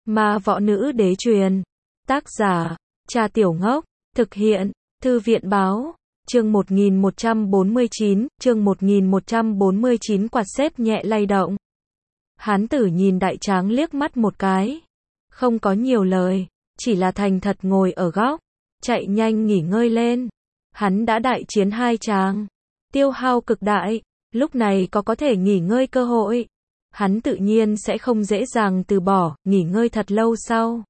Ma võ nữ đế truyền. Tác giả, Cha Tiểu Ngốc. Thực hiện, Thư viện báo. Chương 1149, chương 1149 quạt xếp nhẹ lay động. Hán tử nhìn đại tráng liếc mắt một cái. Không có nhiều lời, chỉ là thành thật ngồi ở góc. Chạy nhanh nghỉ ngơi lên. Hắn đã đại chiến 2 tràng. Tiêu hao cực đại. Lúc này có thể nghỉ ngơi cơ hội. Hắn tự nhiên sẽ không dễ dàng từ bỏ, nghỉ ngơi thật lâu sau.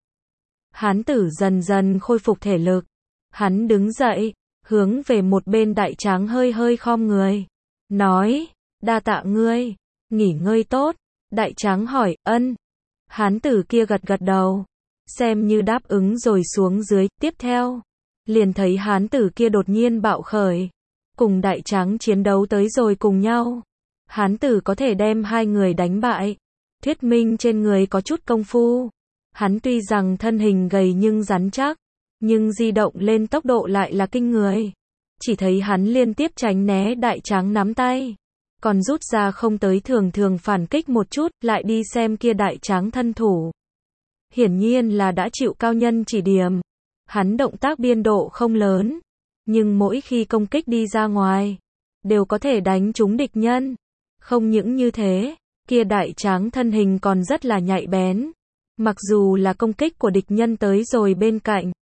Hán tử dần dần khôi phục thể lực. Hắn đứng dậy, hướng về một bên đại tráng hơi hơi khom người. Nói, đa tạ ngươi, nghỉ ngơi tốt. Đại tráng hỏi, ân. Hán tử kia gật gật đầu. Xem như đáp ứng rồi xuống dưới, tiếp theo. Liền thấy hán tử kia đột nhiên bạo khởi. Cùng đại tráng chiến đấu tới rồi cùng nhau. Hán tử có thể đem 2 người đánh bại. Thuyết minh trên người có chút công phu. Hắn tuy rằng thân hình gầy nhưng rắn chắc. Nhưng di động lên tốc độ lại là kinh người. Chỉ thấy hắn liên tiếp tránh né đại tráng nắm tay. Còn rút ra không tới thường phản kích một chút, lại đi xem kia đại tráng thân thủ. Hiển nhiên là đã chịu cao nhân chỉ điểm. Hắn động tác biên độ không lớn. Nhưng mỗi khi công kích đi ra ngoài, đều có thể đánh trúng địch nhân. Không những như thế, kia đại tráng thân hình còn rất là nhạy bén. Mặc dù là công kích của địch nhân tới rồi bên cạnh,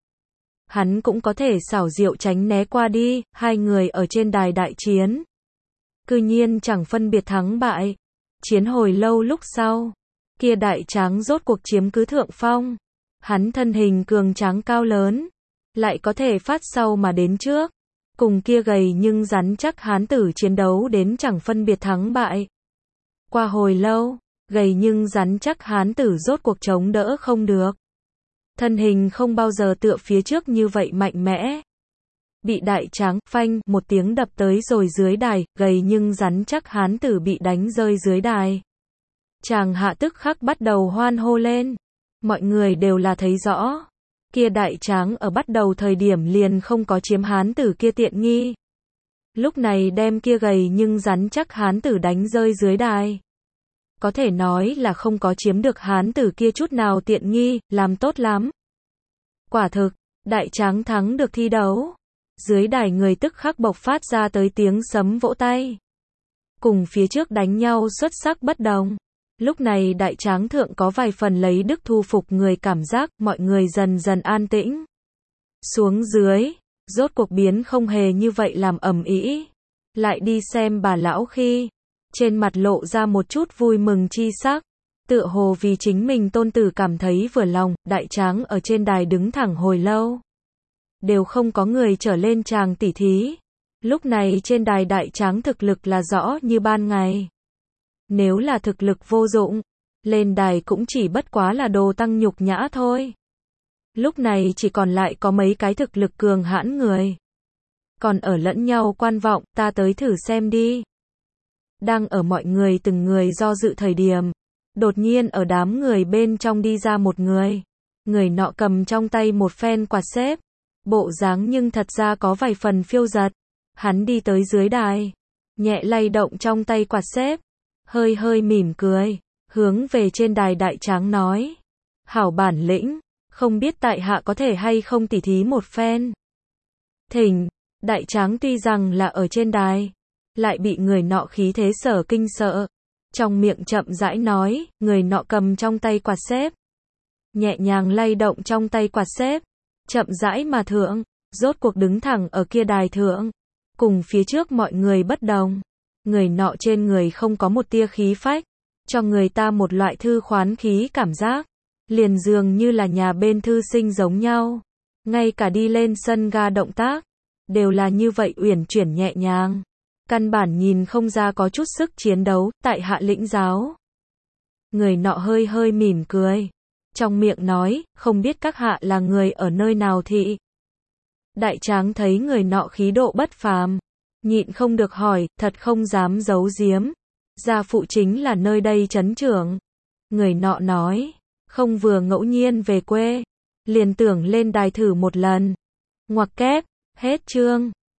hắn cũng có thể xảo diệu tránh né qua đi. 2 người ở trên đài đại chiến, cư nhiên chẳng phân biệt thắng bại. Chiến hồi lâu lúc sau, kia đại tráng rốt cuộc chiếm cứ thượng phong. Hắn thân hình cường tráng cao lớn, lại có thể phát sau mà đến trước. Cùng kia gầy nhưng rắn chắc hán tử chiến đấu đến chẳng phân biệt thắng bại. Qua hồi lâu, gầy nhưng rắn chắc hán tử rốt cuộc chống đỡ không được. Thân hình không bao giờ tựa phía trước như vậy mạnh mẽ. Bị đại tráng, phanh, một tiếng đập tới rồi dưới đài, gầy nhưng rắn chắc hán tử bị đánh rơi dưới đài. Chàng hạ tức khắc bắt đầu hoan hô lên. Mọi người đều là thấy rõ. Kia đại tráng ở bắt đầu thời điểm liền không có chiếm hán tử kia tiện nghi. Lúc này đem kia gầy nhưng rắn chắc hán tử đánh rơi dưới đài. Có thể nói là không có chiếm được hán tử kia chút nào tiện nghi, làm tốt lắm. Quả thực, đại tráng thắng được thi đấu. Dưới đài người tức khắc bộc phát ra tới tiếng sấm vỗ tay. Cùng phía trước đánh nhau xuất sắc bất đồng. Lúc này đại tráng thượng có vài phần lấy đức thu phục người cảm giác, mọi người dần dần an tĩnh. Xuống dưới, rốt cuộc biến không hề như vậy làm ầm ĩ. Lại đi xem bà lão khi, trên mặt lộ ra một chút vui mừng chi sắc. Tựa hồ vì chính mình tôn tử cảm thấy vừa lòng, đại tráng ở trên đài đứng thẳng hồi lâu. Đều không có người trở lên chàng tỉ thí. Lúc này trên đài đại tráng thực lực là rõ như ban ngày. Nếu là thực lực vô dụng, lên đài cũng chỉ bất quá là đồ tăng nhục nhã thôi. Lúc này chỉ còn lại có mấy cái thực lực cường hãn người. Còn ở lẫn nhau quan vọng, ta tới thử xem đi. Đang ở mọi người từng người do dự thời điểm. Đột nhiên ở đám người bên trong đi ra một người. Người nọ cầm trong tay một phen quạt xếp. Bộ dáng nhưng thật ra có vài phần phiêu dật. Hắn đi tới dưới đài. Nhẹ lay động trong tay quạt xếp. Hơi hơi mỉm cười. Hướng về trên đài đại tráng nói. Hảo bản lĩnh. Không biết tại hạ có thể hay không tỉ thí một phen. Thỉnh. Đại tráng tuy rằng là ở trên đài. Lại bị người nọ khí thế sở kinh sợ. Trong miệng chậm rãi nói. Người nọ cầm trong tay quạt xếp. Nhẹ nhàng lay động trong tay quạt xếp. Chậm rãi mà thượng. Rốt cuộc đứng thẳng ở kia đài thượng. Cùng phía trước mọi người bất đồng. Người nọ trên người không có một tia khí phách. Cho người ta một loại thư khoán khí cảm giác. Liền dường như là nhà bên thư sinh giống nhau. Ngay cả đi lên sân ga động tác. Đều là như vậy uyển chuyển nhẹ nhàng. Căn bản nhìn không ra có chút sức chiến đấu, tại hạ lĩnh giáo. Người nọ hơi hơi mỉm cười. Trong miệng nói, không biết các hạ là người ở nơi nào thị. Đại tráng thấy người nọ khí độ bất phàm. Nhịn không được hỏi, thật không dám giấu giếm. Gia phụ chính là nơi đây trấn trưởng. Người nọ nói, không vừa ngẫu nhiên về quê. Liền tưởng lên đài thử một lần. Ngoặc kép, hết chương.